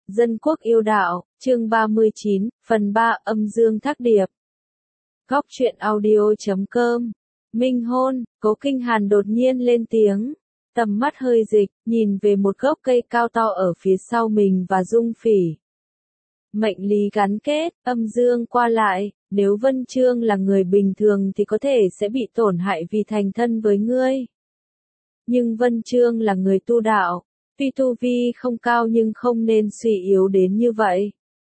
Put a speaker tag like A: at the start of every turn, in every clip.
A: Dân quốc yêu đạo, chương 39, phần 3 âm dương thác điệp. Góc truyện audio.com. Minh hôn, Cố Kinh Hàn đột nhiên lên tiếng. Tầm mắt hơi dịch, nhìn về một gốc cây cao to ở phía sau mình và Dung Phỉ. Mệnh lý gắn kết, âm dương qua lại, nếu Vân Chương là người bình thường thì có thể sẽ bị tổn hại vì thành thân với ngươi. Nhưng Vân Chương là người tu đạo. Tuy tu vi không cao nhưng không nên suy yếu đến như vậy.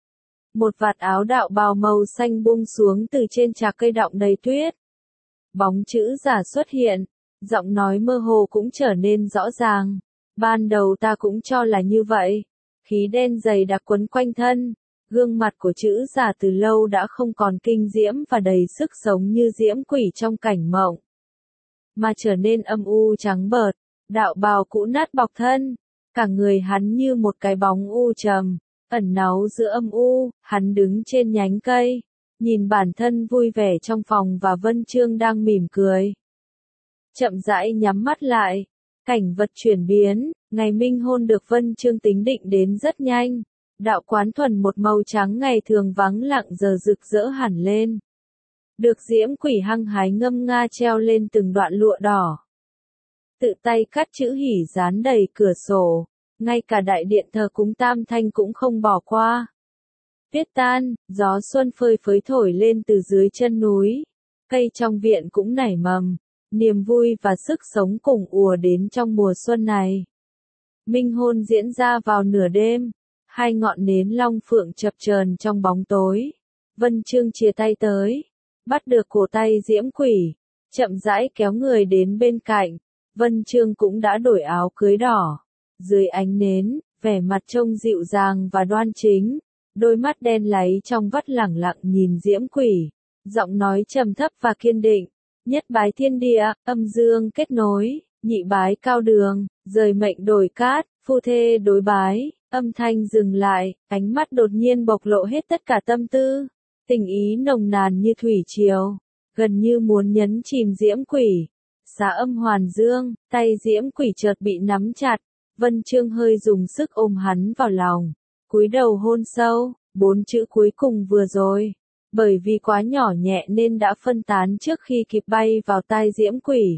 A: Một vạt áo đạo bào màu xanh buông xuống từ trên trạc cây đọng đầy tuyết. Bóng chữ giả xuất hiện, giọng nói mơ hồ cũng trở nên rõ ràng. Ban đầu ta cũng cho là như vậy. Khí đen dày đặc quấn quanh thân, gương mặt của chữ giả từ lâu đã không còn kinh diễm và đầy sức sống như diễm quỷ trong cảnh mộng. Mà trở nên âm u trắng bợt, đạo bào cũ nát bọc thân. Cả người hắn như một cái bóng u trầm, ẩn náu giữa âm u, hắn đứng trên nhánh cây, nhìn bản thân vui vẻ trong phòng và Vân Chương đang mỉm cười. Chậm rãi nhắm mắt lại, cảnh vật chuyển biến, ngày minh hôn được Vân Chương tính định đến rất nhanh, đạo quán thuần một màu trắng ngày thường vắng lặng giờ rực rỡ hẳn lên. Được diễm quỷ hăng hái ngâm nga treo lên từng đoạn lụa đỏ. Tự tay cắt chữ hỉ dán đầy cửa sổ, ngay cả đại điện thờ cúng Tam Thanh cũng không bỏ qua. Tuyết tan, gió xuân phơi phới thổi lên từ dưới chân núi, cây trong viện cũng nảy mầm, niềm vui và sức sống cùng ùa đến trong mùa xuân này. Minh hôn diễn ra vào nửa đêm, hai ngọn nến long phượng chập chờn trong bóng tối. Vân Chương chia tay tới, bắt được cổ tay diễm quỷ, chậm rãi kéo người đến bên cạnh. Vân Chương cũng đã đổi áo cưới đỏ. Dưới ánh nến, vẻ mặt trông dịu dàng và đoan chính, đôi mắt đen láy trong vắt lẳng lặng nhìn diễm quỷ, giọng nói trầm thấp và kiên định, nhất bái thiên địa, âm dương kết nối, nhị bái cao đường, rời mệnh đổi cát, phu thê đối bái, âm thanh dừng lại, ánh mắt đột nhiên bộc lộ hết tất cả tâm tư, tình ý nồng nàn như thủy triều, gần như muốn nhấn chìm diễm quỷ. Xá âm hoàn dương, tay diễm quỷ chợt bị nắm chặt, Vân Chương hơi dùng sức ôm hắn vào lòng, cúi đầu hôn sâu, 4 chữ cuối cùng vừa rồi, bởi vì quá nhỏ nhẹ nên đã phân tán trước khi kịp bay vào tai diễm quỷ.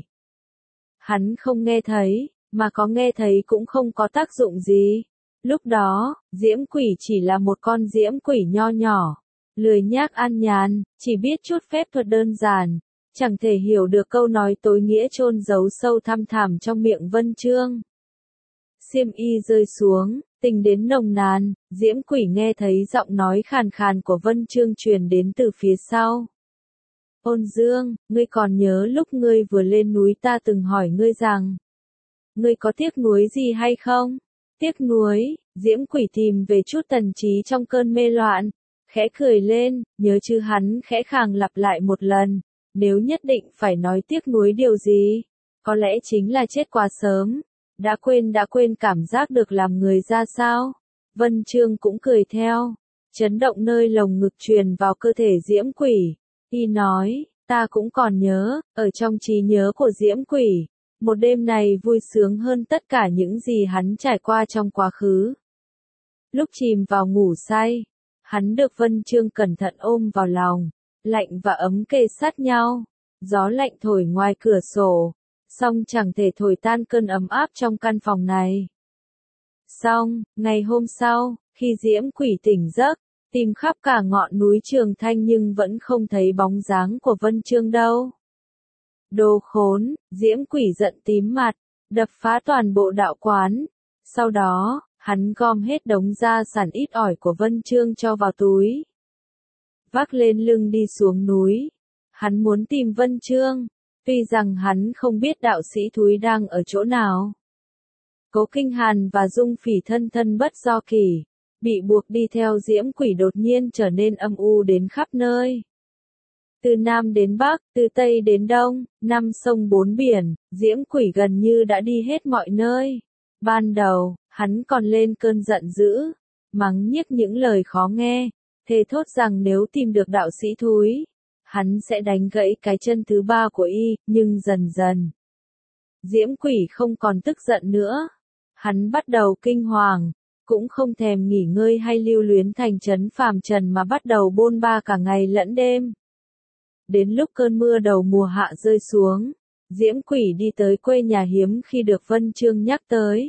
A: Hắn không nghe thấy, mà có nghe thấy cũng không có tác dụng gì. Lúc đó, diễm quỷ chỉ là một con diễm quỷ nho nhỏ, lười nhác an nhàn, chỉ biết chút phép thuật đơn giản. Chẳng thể hiểu được câu nói tối nghĩa chôn giấu sâu thăm thẳm trong miệng Vân Chương. Xiêm y rơi xuống, tình đến nồng nàn, diễm quỷ nghe thấy giọng nói khàn khàn của Vân Chương truyền đến từ phía sau. Ôn Dương, ngươi còn nhớ lúc ngươi vừa lên núi ta từng hỏi ngươi rằng, ngươi có tiếc nuối gì hay không? Tiếc nuối, diễm quỷ tìm về chút tần trí trong cơn mê loạn, khẽ cười lên, nhớ chứ hắn khẽ khàng lặp lại một lần. Nếu nhất định phải nói tiếc nuối điều gì, có lẽ chính là chết quá sớm, đã quên cảm giác được làm người ra sao. Vân Chương cũng cười theo, chấn động nơi lồng ngực truyền vào cơ thể diễm quỷ. Y nói, ta cũng còn nhớ, ở trong trí nhớ của diễm quỷ, một đêm này vui sướng hơn tất cả những gì hắn trải qua trong quá khứ. Lúc chìm vào ngủ say, hắn được Vân Chương cẩn thận ôm vào lòng. Lạnh và ấm kề sát nhau, gió lạnh thổi ngoài cửa sổ, song chẳng thể thổi tan cơn ấm áp trong căn phòng này. Xong, ngày hôm sau, khi diễm quỷ tỉnh giấc, tìm khắp cả ngọn núi Trường Thanh nhưng vẫn không thấy bóng dáng của Vân Chương đâu. Đồ khốn, diễm quỷ giận tím mặt, đập phá toàn bộ đạo quán. Sau đó, hắn gom hết đống gia sản ít ỏi của Vân Chương cho vào túi. Vác lên lưng đi xuống núi. Hắn muốn tìm Vân Chương, tuy rằng hắn không biết đạo sĩ thúi đang ở chỗ nào. Cố Kinh Hàn và Dung Phỉ thân thân bất do kỳ, bị buộc đi theo diễm quỷ đột nhiên trở nên âm u đến khắp nơi. Từ Nam đến Bắc, từ Tây đến Đông, 5 sông 4 biển, diễm quỷ gần như đã đi hết mọi nơi. Ban đầu, hắn còn lên cơn giận dữ, mắng nhiếc những lời khó nghe. Thề thốt rằng nếu tìm được đạo sĩ thúi, hắn sẽ đánh gãy cái chân thứ 3 của y, nhưng dần dần. Diễm quỷ không còn tức giận nữa. Hắn bắt đầu kinh hoàng, cũng không thèm nghỉ ngơi hay lưu luyến thành trấn phàm trần mà bắt đầu bôn ba cả ngày lẫn đêm. Đến lúc cơn mưa đầu mùa hạ rơi xuống, Diễm Quỷ đi tới quê nhà hiếm khi được Vân Chương nhắc tới.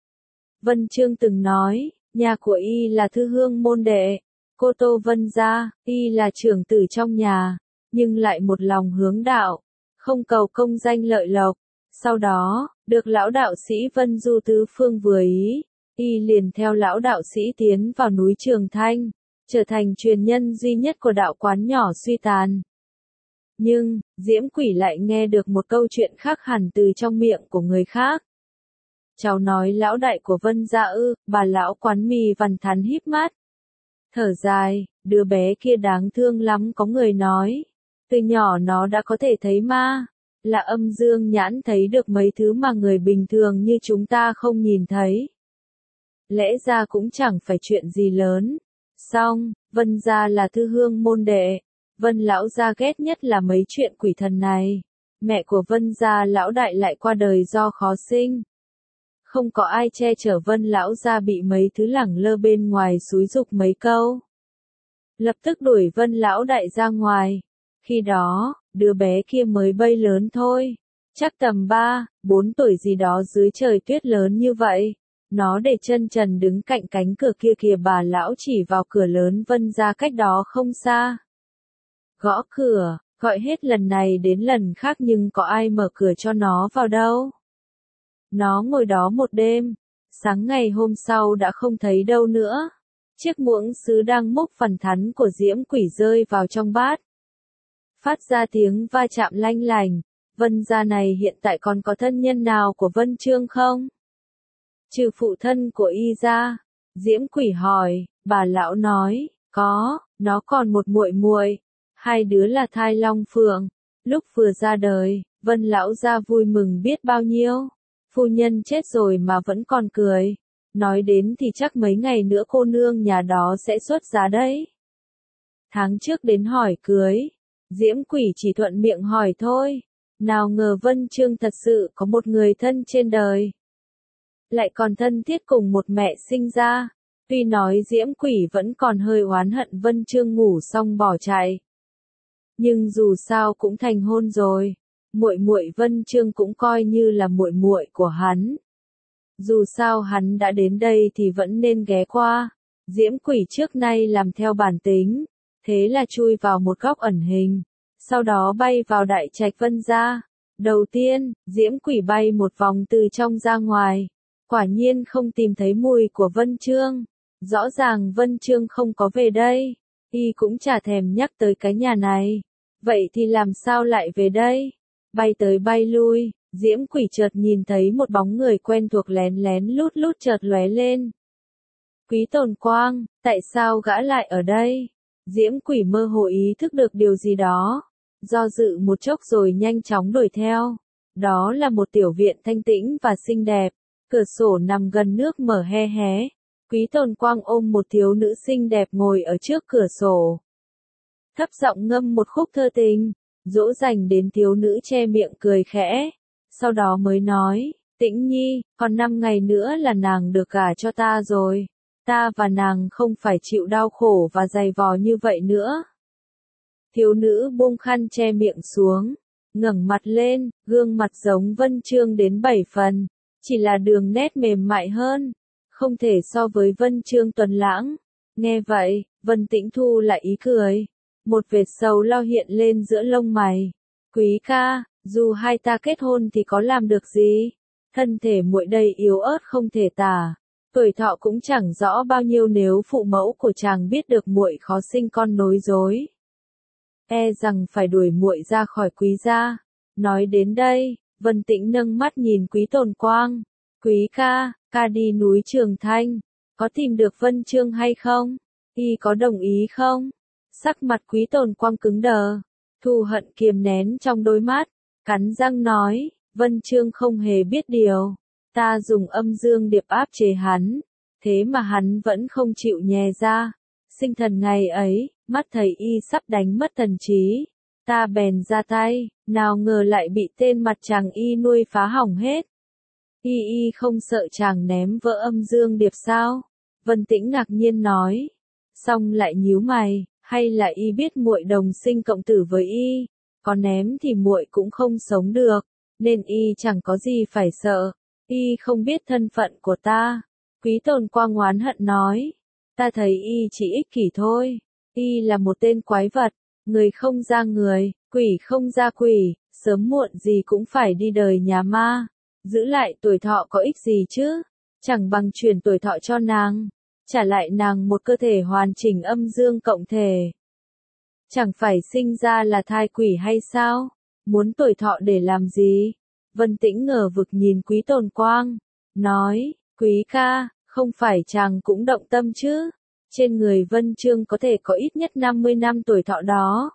A: Vân Chương từng nói, nhà của y là thư hương môn đệ, cô Tô Vân gia, y là trưởng tử trong nhà, nhưng lại một lòng hướng đạo, không cầu công danh lợi lộc. Sau đó, được lão đạo sĩ Vân Du tứ phương vừa ý, y liền theo lão đạo sĩ tiến vào núi Trường Thanh, trở thành truyền nhân duy nhất của đạo quán nhỏ suy tàn. Nhưng, Diễm Quỷ lại nghe được một câu chuyện khác hẳn từ trong miệng của người khác. Cháu nói lão đại của Vân gia ư, bà lão quán mì Văn Thắn híp mắt. Thở dài, đứa bé kia đáng thương lắm, có người nói. Từ nhỏ nó đã có thể thấy ma, là âm dương nhãn thấy được mấy thứ mà người bình thường như chúng ta không nhìn thấy. Lẽ ra cũng chẳng phải chuyện gì lớn. Song, Vân gia là thư hương môn đệ. Vân lão gia ghét nhất là mấy chuyện quỷ thần này. Mẹ của Vân gia lão đại lại qua đời do khó sinh. Không có ai che chở Vân lão gia bị mấy thứ lẳng lơ bên ngoài xúi giục mấy câu. Lập tức đuổi Vân lão đại ra ngoài. Khi đó, đứa bé kia mới bay lớn thôi. Chắc tầm 3, 4 tuổi gì đó dưới trời tuyết lớn như vậy. Nó để chân trần đứng cạnh cánh cửa kia kìa, bà lão chỉ vào cửa lớn Vân gia cách đó không xa. Gõ cửa, gọi hết lần này đến lần khác nhưng có ai mở cửa cho nó vào đâu. Nó ngồi đó một đêm, sáng ngày hôm sau đã không thấy đâu nữa. Chiếc muỗng sứ đang múc Văn Thắn của Diễm Quỷ rơi vào trong bát. Phát ra tiếng va chạm lanh lành. Vân gia này hiện tại còn có thân nhân nào của Vân Chương không? Trừ phụ thân của y ra. Diễm Quỷ hỏi, bà lão nói, có, nó còn một muội muội, hai đứa là thai long phượng. Lúc vừa ra đời, Vân lão gia vui mừng biết bao nhiêu. Phu nhân chết rồi mà vẫn còn cười. Nói đến thì chắc mấy ngày nữa cô nương nhà đó sẽ xuất giá đấy. Tháng trước đến hỏi cưới. Diễm Quỷ chỉ thuận miệng hỏi thôi. Nào ngờ Vân Chương thật sự có một người thân trên đời. Lại còn thân thiết cùng một mẹ sinh ra. Tuy nói Diễm Quỷ vẫn còn hơi oán hận Vân Chương ngủ xong bỏ chạy. Nhưng dù sao cũng thành hôn rồi. Muội muội Vân Chương cũng coi như là muội muội của hắn. Dù sao hắn đã đến đây thì vẫn nên ghé qua. Diễm Quỷ trước nay làm theo bản tính, thế là chui vào một góc ẩn hình, sau đó bay vào đại trạch Vân gia. Đầu tiên, Diễm Quỷ bay một vòng từ trong ra ngoài, quả nhiên không tìm thấy mùi của Vân Chương. Rõ ràng Vân Chương không có về đây, y cũng chả thèm nhắc tới cái nhà này. Vậy thì làm sao lại về đây? Bay tới bay lui, Diễm Quỷ chợt nhìn thấy một bóng người quen thuộc lén lén lút lút chợt lóe lên. Quý Tồn Quang, tại sao gã lại ở đây? Diễm Quỷ mơ hồ ý thức được điều gì đó. Do dự một chốc rồi nhanh chóng đuổi theo. Đó là một tiểu viện thanh tĩnh và xinh đẹp. Cửa sổ nằm gần nước mở hé hé. Quý Tồn Quang ôm một thiếu nữ xinh đẹp ngồi ở trước cửa sổ. Thấp giọng ngâm một khúc thơ tình, dỗ dành đến thiếu nữ che miệng cười khẽ. Sau đó mới nói, Tĩnh Nhi, còn 5 ngày nữa là nàng được gả cho ta rồi. Ta và nàng không phải chịu đau khổ và dày vò như vậy nữa. Thiếu nữ buông khăn che miệng xuống, ngẩng mặt lên, gương mặt giống Vân Chương đến 7 phần, chỉ là đường nét mềm mại hơn, không thể so với Vân Chương tuấn lãng. Nghe vậy, Vân Tĩnh Thu lại ý cười, một vệt sầu lo hiện lên giữa lông mày. Quý ca, dù hai ta kết hôn thì có làm được gì? Thân thể muội đây yếu ớt không thể tả, tuổi thọ cũng chẳng rõ bao nhiêu, nếu phụ mẫu của chàng biết được muội khó sinh con nối dối, e rằng phải đuổi muội ra khỏi Quý gia. Nói đến đây, Vân Tĩnh nâng mắt nhìn Quý Tồn Quang. Quý ca, ca đi núi Trường Thanh, có tìm được Vân Chương hay không? Y có đồng ý không? Sắc mặt Quý Tồn Quang cứng đờ, thù hận kiềm nén trong đôi mắt, cắn răng nói, Vân Chương không hề biết điều. Ta dùng âm dương điệp áp chế hắn, thế mà hắn vẫn không chịu nhè ra. Sinh thần ngày ấy, mắt thấy y sắp đánh mất thần trí, ta bèn ra tay, nào ngờ lại bị tên mặt chàng y nuôi phá hỏng hết. Y không sợ chàng ném vỡ âm dương điệp sao? Vân Tĩnh ngạc nhiên nói. Xong lại nhíu mày, hay là y biết muội đồng sinh cộng tử với y, có ném thì muội cũng không sống được, nên y chẳng có gì phải sợ, y không biết thân phận của ta. Quý Tồn Quang oán hận nói, ta thấy y chỉ ích kỷ thôi, y là một tên quái vật, người không ra người, quỷ không ra quỷ, sớm muộn gì cũng phải đi đời nhà ma, giữ lại tuổi thọ có ích gì chứ, chẳng bằng truyền tuổi thọ cho nàng, trả lại nàng một cơ thể hoàn chỉnh âm dương cộng thể. Chẳng phải sinh ra là thai quỷ hay sao? Muốn tuổi thọ để làm gì? Vân Tĩnh ngờ vực nhìn Quý Tồn Quang, nói, Quý ca, không phải chàng cũng động tâm chứ? Trên người Vân Chương có thể có ít nhất 50 năm tuổi thọ đó.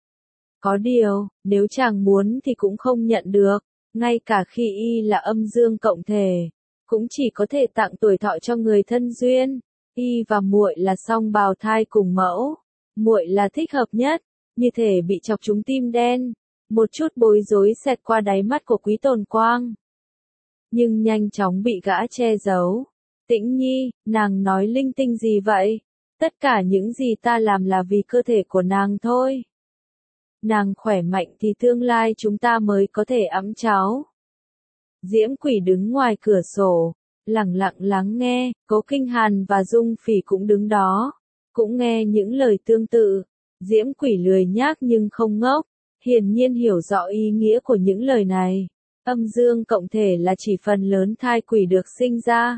A: Có điều, nếu chàng muốn thì cũng không nhận được, ngay cả khi y là âm dương cộng thể, cũng chỉ có thể tặng tuổi thọ cho người thân duyên. Y và muội là song bào thai cùng mẫu, muội là thích hợp nhất, như thể bị chọc trúng tim đen. Một chút bối rối xẹt qua đáy mắt của Quý Tồn Quang, nhưng nhanh chóng bị gã che giấu. Tĩnh Nhi, nàng nói linh tinh gì vậy? Tất cả những gì ta làm là vì cơ thể của nàng thôi. Nàng khỏe mạnh thì tương lai chúng ta mới có thể ẵm cháu. Diễm Quỷ đứng ngoài cửa sổ, lặng lặng lắng nghe, Cố Kinh Hàn và Dung Phỉ cũng đứng đó, cũng nghe những lời tương tự. Diễm Quỷ lười nhác nhưng không ngốc, hiển nhiên hiểu rõ ý nghĩa của những lời này. Âm dương cộng thể là chỉ phần lớn thai quỷ được sinh ra.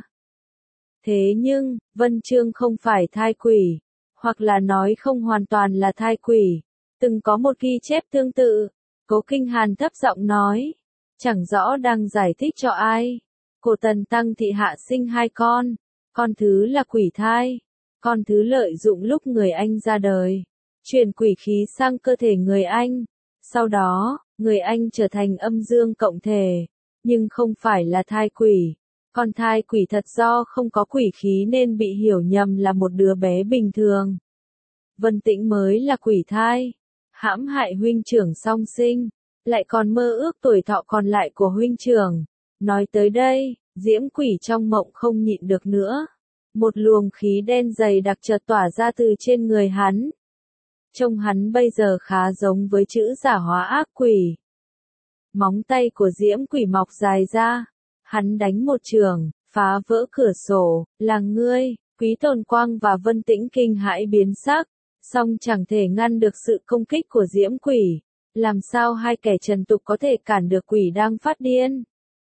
A: Thế nhưng, Vân Chương không phải thai quỷ, hoặc là nói không hoàn toàn là thai quỷ. Từng có một ghi chép tương tự, Cố Kinh Hàn thấp giọng nói, chẳng rõ đang giải thích cho ai. Cổ Tần Tăng thị hạ sinh 2 con thứ là quỷ thai, con thứ lợi dụng lúc người anh ra đời, truyền quỷ khí sang cơ thể người anh. Sau đó, người anh trở thành âm dương cộng thể, nhưng không phải là thai quỷ. Con thai quỷ thật do không có quỷ khí nên bị hiểu nhầm là một đứa bé bình thường. Vân Tĩnh mới là quỷ thai, hãm hại huynh trưởng song sinh, lại còn mơ ước tuổi thọ còn lại của huynh trưởng. Nói tới đây, Diễm Quỷ trong mộng không nhịn được nữa. Một luồng khí đen dày đặc chợt tỏa ra từ trên người hắn. Trông hắn bây giờ khá giống với chữ giả hóa ác quỷ. Móng tay của Diễm Quỷ mọc dài ra, hắn đánh một chưởng, phá vỡ cửa sổ, là ngươi. Quý Tồn Quang và Vân Tĩnh kinh hãi biến sắc, song chẳng thể ngăn được sự công kích của Diễm Quỷ. Làm sao hai kẻ trần tục có thể cản được quỷ đang phát điên?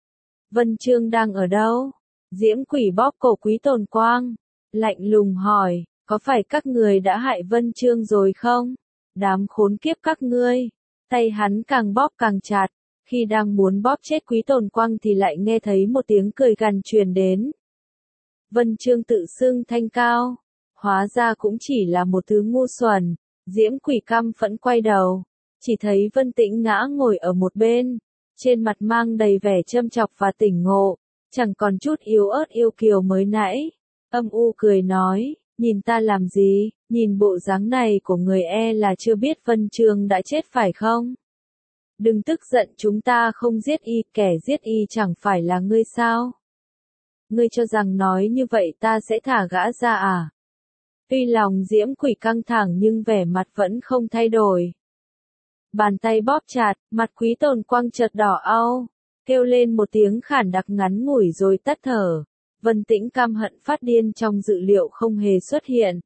A: Vân Chương đang ở đâu? Diễm Quỷ bóp cổ Quý Tồn Quang, lạnh lùng hỏi, có phải các người đã hại Vân Chương rồi không? Đám khốn kiếp các ngươi. Tay hắn càng bóp càng chặt, khi đang muốn bóp chết Quý Tồn Quang thì lại nghe thấy một tiếng cười gằn truyền đến. Vân Chương tự xưng thanh cao, hóa ra cũng chỉ là một thứ ngu xuẩn. Diễm Quỷ căm phẫn quay đầu, chỉ thấy Vân Tĩnh ngã ngồi ở một bên, trên mặt mang đầy vẻ châm chọc và tỉnh ngộ, chẳng còn chút yếu ớt yêu kiều mới nãy. Âm u cười nói, nhìn ta làm gì, nhìn bộ dáng này của người là chưa biết Vân Chương đã chết phải không? Đừng tức giận, chúng ta không giết y, kẻ giết y chẳng phải là ngươi sao? Ngươi cho rằng nói như vậy ta sẽ thả gã ra à? Tuy lòng Diễm Quỷ căng thẳng nhưng vẻ mặt vẫn không thay đổi. Bàn tay bóp chặt, mặt Quý Tồn Quang chợt đỏ au, kêu lên một tiếng khản đặc ngắn ngủi rồi tắt thở. Vân Tĩnh căm hận phát điên trong dự liệu không hề xuất hiện.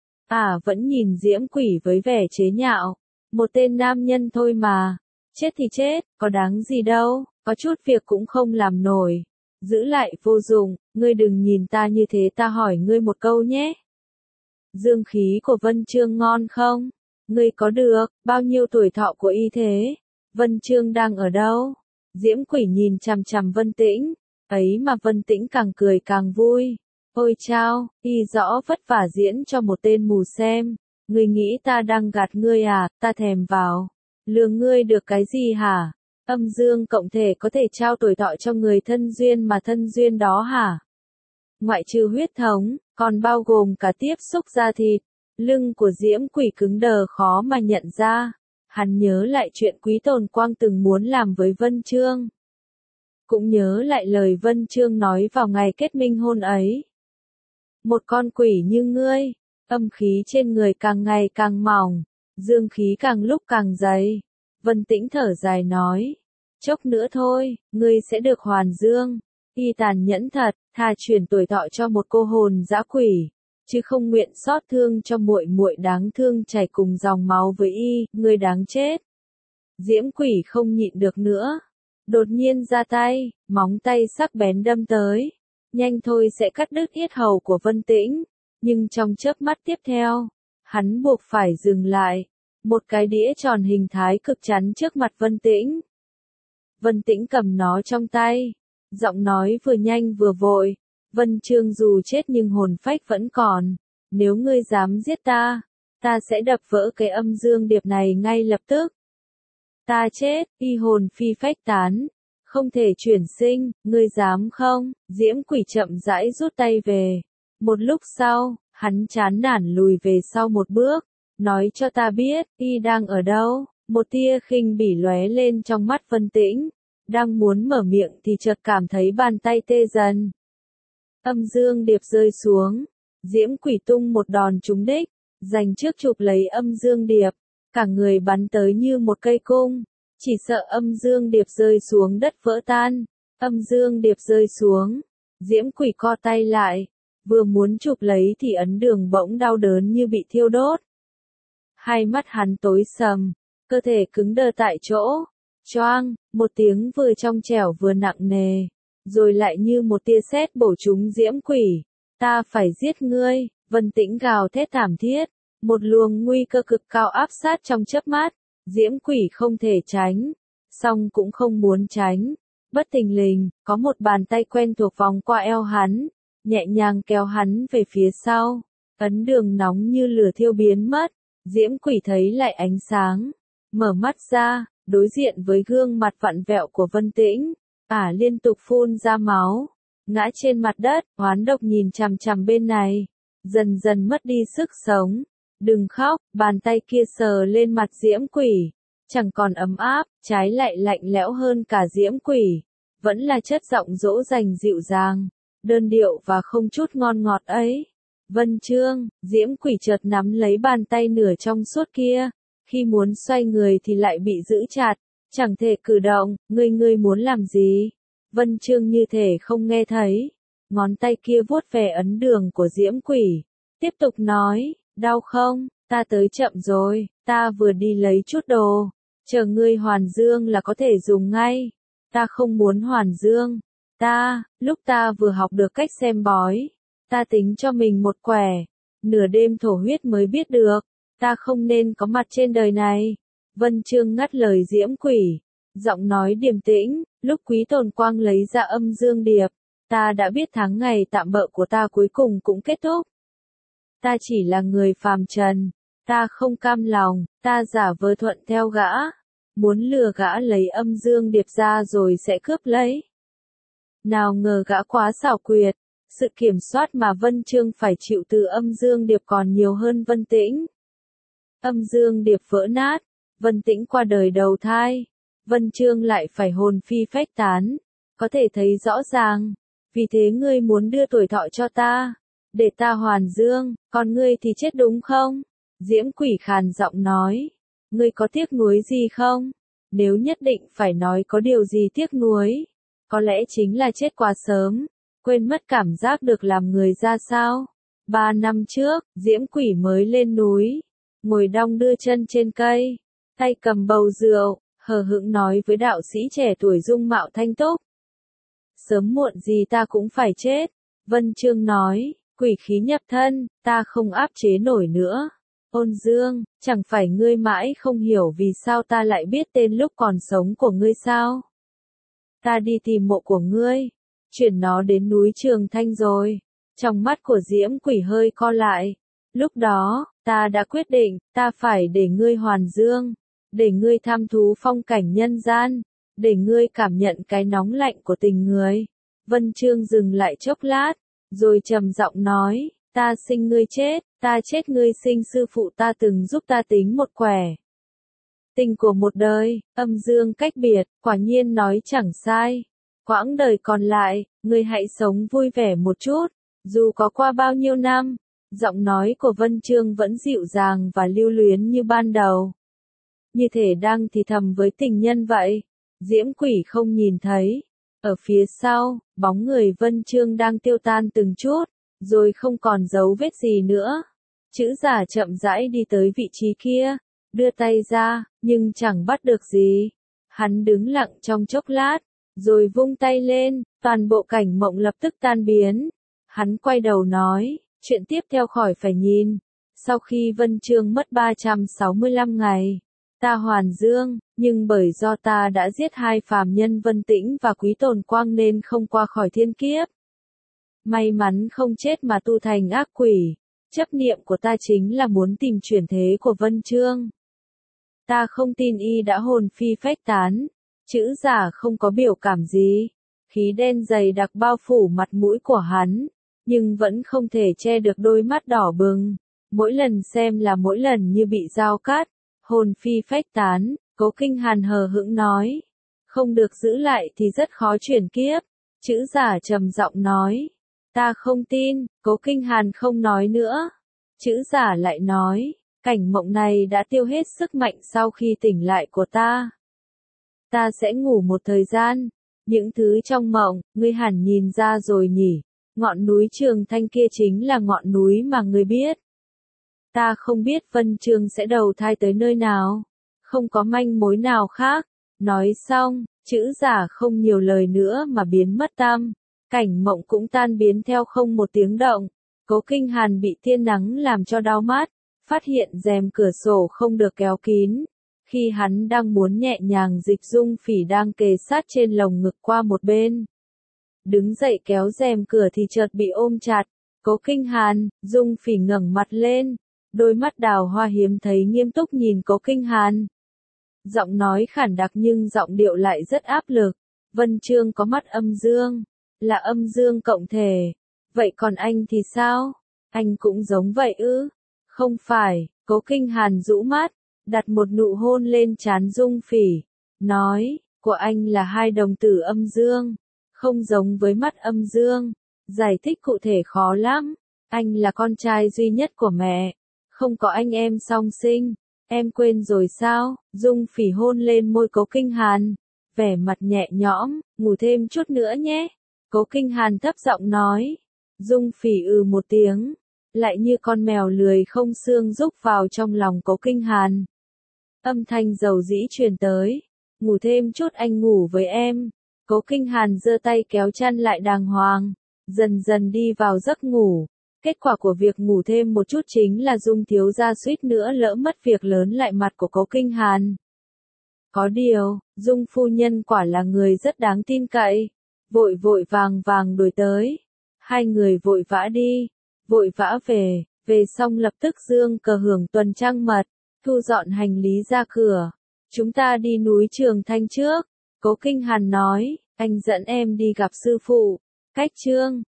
A: Vẫn nhìn Diễm Quỷ với vẻ chế nhạo. Một tên nam nhân thôi mà. Chết thì chết, có đáng gì đâu, có chút việc cũng không làm nổi. Giữ lại vô dụng, ngươi đừng nhìn ta như thế, ta hỏi ngươi một câu nhé. Dương khí của Vân Chương ngon không? Ngươi có được, bao nhiêu tuổi thọ của y thế? Vân Chương đang ở đâu? Diễm Quỷ nhìn chằm chằm Vân Tĩnh, ấy mà Vân Tĩnh càng cười càng vui. Ôi chao, y rõ vất vả diễn cho một tên mù xem. Ngươi nghĩ ta đang gạt ngươi à, ta thèm vào. Lừa ngươi được cái gì hả? Âm dương cộng thể có thể trao tuổi thọ cho người thân duyên mà thân duyên đó hả? Ngoại trừ huyết thống, còn bao gồm cả tiếp xúc da thịt. Lưng của Diễm Quỷ cứng đờ khó mà nhận ra. Hắn nhớ lại chuyện Quý Tồn Quang từng muốn làm với Vân Chương. Cũng nhớ lại lời Vân Chương nói vào ngày kết minh hôn ấy. Một con quỷ như ngươi, âm khí trên người càng ngày càng mỏng, dương khí càng lúc càng dày. Vân Tĩnh thở dài nói, chốc nữa thôi, ngươi sẽ được hoàn dương. Y tàn nhẫn thật, thà chuyển tuổi thọ cho một cô hồn dã quỷ, chứ không nguyện xót thương cho muội muội đáng thương chảy cùng dòng máu với y, ngươi đáng chết. Diễm quỷ không nhịn được nữa, đột nhiên ra tay, móng tay sắc bén đâm tới, nhanh thôi sẽ cắt đứt yết hầu của Vân Tĩnh, nhưng trong chớp mắt tiếp theo, hắn buộc phải dừng lại, một cái đĩa tròn hình thái cực chắn trước mặt Vân Tĩnh. Vân Tĩnh cầm nó trong tay, giọng nói vừa nhanh vừa vội, Vân Chương dù chết nhưng hồn phách vẫn còn, nếu ngươi dám giết ta, ta sẽ đập vỡ cái âm dương điệp này ngay lập tức. Ta chết, y hồn phi phách tán, không thể chuyển sinh, ngươi dám không? Diễm quỷ chậm rãi rút tay về. Một lúc sau, hắn chán nản lùi về sau một bước, nói cho ta biết, y đang ở đâu? Một tia khinh bỉ lóe lên trong mắt Vân Tĩnh, đang muốn mở miệng thì chợt cảm thấy bàn tay tê dần. Âm dương điệp rơi xuống, Diễm quỷ tung một đòn trúng đích, giành trước chụp lấy âm dương điệp, cả người bắn tới như một cây cung, chỉ sợ âm dương điệp rơi xuống đất vỡ tan. Âm dương điệp rơi xuống, Diễm quỷ co tay lại, vừa muốn chụp lấy thì ấn đường bỗng đau đớn như bị thiêu đốt. Hai mắt hắn tối sầm, cơ thể cứng đơ tại chỗ, choang, một tiếng vừa trong trẻo vừa nặng nề, rồi lại như một tia sét bổ trúng Diễm quỷ. Ta phải giết ngươi, Vân Tĩnh gào thét thảm thiết, một luồng nguy cơ cực cao áp sát trong chớp mắt, Diễm quỷ không thể tránh, song cũng không muốn tránh. Bất thình lình, có một bàn tay quen thuộc vòng qua eo hắn, nhẹ nhàng kéo hắn về phía sau, ấn đường nóng như lửa thiêu biến mất, Diễm quỷ thấy lại ánh sáng, mở mắt ra, đối diện với gương mặt vặn vẹo của Vân Tĩnh, liên tục phun ra máu, ngã trên mặt đất, oán độc nhìn chằm chằm bên này, dần dần mất đi sức sống. Đừng khóc, bàn tay kia sờ lên mặt Diễm quỷ, chẳng còn ấm áp, trái lại lạnh lẽo hơn cả Diễm quỷ, vẫn là chất giọng dỗ dành dịu dàng, đơn điệu và không chút ngon ngọt ấy. Vân Chương, Diễm quỷ chợt nắm lấy bàn tay nửa trong suốt kia, khi muốn xoay người thì lại bị giữ chặt, chẳng thể cử động. Ngươi muốn làm gì? Vân Chương như thể không nghe thấy, ngón tay kia vuốt về ấn đường của Diễm quỷ, tiếp tục nói, đau không? Ta tới chậm rồi, ta vừa đi lấy chút đồ, chờ ngươi hoàn dương là có thể dùng ngay. Ta không muốn hoàn dương. Lúc ta vừa học được cách xem bói, ta tính cho mình một quẻ, nửa đêm thổ huyết mới biết được, ta không nên có mặt trên đời này. Vân Chương ngắt lời Diễm quỷ, giọng nói điềm tĩnh, lúc Quý Tồn Quang lấy ra âm dương điệp, ta đã biết tháng ngày tạm bợ của ta cuối cùng cũng kết thúc. Ta chỉ là người phàm trần, ta không cam lòng, ta giả vờ thuận theo gã, muốn lừa gã lấy âm dương điệp ra rồi sẽ cướp lấy. Nào ngờ gã quá xảo quyệt, sự kiểm soát mà Vân Chương phải chịu từ âm dương điệp còn nhiều hơn Vân Tĩnh. Âm dương điệp vỡ nát, Vân Tĩnh qua đời đầu thai, Vân Chương lại phải hồn phi phách tán, có thể thấy rõ ràng, vì thế ngươi muốn đưa tuổi thọ cho ta, để ta hoàn dương, còn ngươi thì chết đúng không? Diễm quỷ khàn giọng nói, ngươi có tiếc nuối gì không? Nếu nhất định phải nói có điều gì tiếc nuối, có lẽ chính là chết quá sớm, quên mất cảm giác được làm người ra sao. 3 năm trước, Diễm quỷ mới lên núi, ngồi đong đưa chân trên cây, tay cầm bầu rượu, hờ hững nói với đạo sĩ trẻ tuổi dung mạo thanh túc. Sớm muộn gì ta cũng phải chết. Vân Chương nói, quỷ khí nhập thân, ta không áp chế nổi nữa. Ôn Dương, chẳng phải ngươi mãi không hiểu vì sao ta lại biết tên lúc còn sống của ngươi sao? Ta đi tìm mộ của ngươi, chuyển nó đến núi Trường Thanh rồi. Trong mắt của Diễm quỷ hơi co lại. Lúc đó, ta đã quyết định, ta phải để ngươi hoàn dương, để ngươi tham thú phong cảnh nhân gian, để ngươi cảm nhận cái nóng lạnh của tình người. Vân Chương dừng lại chốc lát, rồi trầm giọng nói, ta sinh ngươi chết, ta chết ngươi sinh sư phụ ta từng giúp ta tính một quẻ. Tình của một đời, âm dương cách biệt, quả nhiên nói chẳng sai. Quãng đời còn lại, ngươi hãy sống vui vẻ một chút, Dù có qua bao nhiêu năm, giọng nói của Vân Chương vẫn dịu dàng và lưu luyến như ban đầu. Như thể đang thì thầm với tình nhân vậy. Diễm Quỷ không nhìn thấy. Ở phía sau, bóng người Vân Chương đang tiêu tan từng chút, rồi không còn dấu vết gì nữa. Chữ giả chậm rãi đi tới vị trí kia, đưa tay ra, nhưng chẳng bắt được gì. Hắn đứng lặng trong chốc lát, rồi vung tay lên, toàn bộ cảnh mộng lập tức tan biến. Hắn quay đầu nói, chuyện tiếp theo khỏi phải nhìn. Sau khi Vân Chương mất 365 ngày, ta hoàn dương, nhưng bởi do ta đã giết hai phàm nhân Vân Tĩnh và Quý Tồn Quang nên không qua khỏi thiên kiếp. May mắn không chết mà tu thành ác quỷ. Chấp niệm của ta chính là muốn tìm chuyển thế của Vân Chương. Ta không tin y đã hồn phi phách tán. Chữ giả không có biểu cảm gì. Khí đen dày đặc bao phủ mặt mũi của hắn, nhưng vẫn không thể che được đôi mắt đỏ bừng. Mỗi lần xem là mỗi lần như bị dao cắt. Hồn phi phách tán, Cố Kinh Hàn hờ hững nói. Không được giữ lại thì rất khó chuyển kiếp. Chữ giả trầm giọng nói. Ta không tin. Cố Kinh Hàn không nói nữa. Chữ giả lại nói. Cảnh mộng này đã tiêu hết sức mạnh sau khi tỉnh lại của ta. Ta sẽ ngủ một thời gian. Những thứ trong mộng, ngươi hẳn nhìn ra rồi nhỉ. Ngọn núi Trường Thanh kia chính là ngọn núi mà ngươi biết. Ta không biết Vân Chương sẽ đầu thai tới nơi nào. Không có manh mối nào khác. Nói xong, chữ giả không nhiều lời nữa mà biến mất tăm. Cảnh mộng cũng tan biến theo không một tiếng động. Cố Kinh Hàn bị tia nắng làm cho đau mắt. Phát hiện rèm cửa sổ không được kéo kín. Khi hắn đang muốn nhẹ nhàng dịch Dung Phỉ đang kề sát trên lồng ngực qua một bên. Đứng dậy kéo rèm cửa thì chợt bị ôm chặt. Cố Kinh Hàn, Dung Phỉ ngẩng mặt lên. Đôi mắt đào hoa hiếm thấy nghiêm túc nhìn Cố Kinh Hàn. Giọng nói khản đặc nhưng giọng điệu lại rất áp lực. Vân Chương có mắt âm dương. Là âm dương cộng thể. Vậy còn anh thì sao? Anh cũng giống vậy ư? Không phải. Cố Kinh Hàn rũ mắt, đặt một nụ hôn lên trán Dung Phỉ. Nói, của anh là hai đồng tử âm dương. Không giống với mắt âm dương. Giải thích cụ thể khó lắm. Anh là con trai duy nhất của mẹ. Không có anh em song sinh. Em quên rồi sao? Dung Phỉ hôn lên môi Cố Kinh Hàn. Vẻ mặt nhẹ nhõm, ngủ thêm chút nữa nhé. Cố Kinh Hàn thấp giọng nói. Dung Phỉ một tiếng. Lại như con mèo lười không xương rúc vào trong lòng Cố Kinh Hàn. Âm thanh dầu dĩ truyền tới. Ngủ thêm chút anh ngủ với em. Cố Kinh Hàn giơ tay kéo chăn lại đàng hoàng. Dần dần đi vào giấc ngủ. Kết quả của việc ngủ thêm một chút chính là Dung thiếu gia suýt nữa lỡ mất việc lớn lại mặt của Cố Kinh Hàn. Có điều, Dung phu nhân quả là người rất đáng tin cậy. Vội vội vàng vàng đuổi tới. Hai người vội vã đi. Vội vã về xong lập tức dương cờ hưởng tuần trăng mật. Thu dọn hành lý ra cửa. Chúng ta đi núi Trường Thanh trước. Cố Kinh Hàn nói, anh dẫn em đi gặp sư phụ. Cách chương